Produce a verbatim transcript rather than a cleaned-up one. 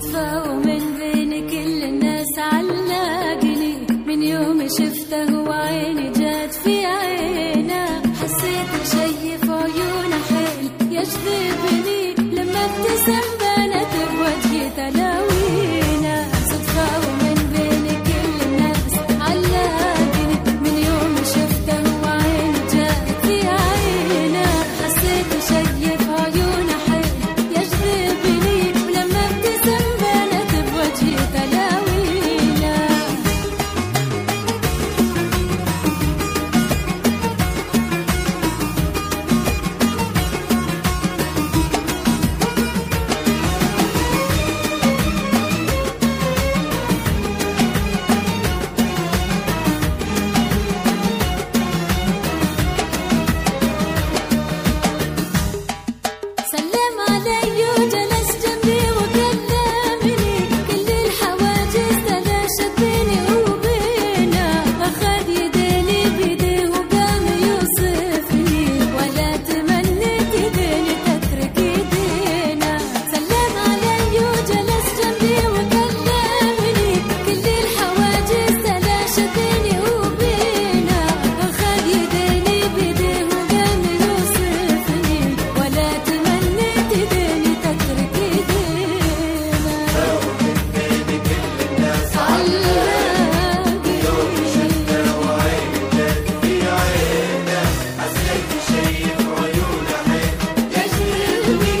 صدفة ومن بين كل الناس علقني، من يوم شفته وعيني جات في عينه، حسيت شي في عيونه حيل يجذبني، لما ابتسم بانت بوجهي تلاوينه. صدفة ومن بين كل الناس علقني، من يوم شفته وعيني جات في عينه، حسيت شي في عيونه حيل يجذبني، ولما ابتسم بانت بوجهي تلاوينه. سلم علي وجلس جنبي وكلمني، كل الحواجز تلاشت بيني وبينه، أخذ يديني بيديه وقام يوصفني، ولا تمنيت يديني تترك يدينا. سلم علي وجلس جنبي وكلمني، كل الحواجز تلاشت بيني وبينه، أخذ يديني بيديه وقام يوصفني، ولا تمنيت يديني تترك يدينا. علقني يوم شفته وعيني جات في عينه، حسيت شي في عيونه حيل يجذبني،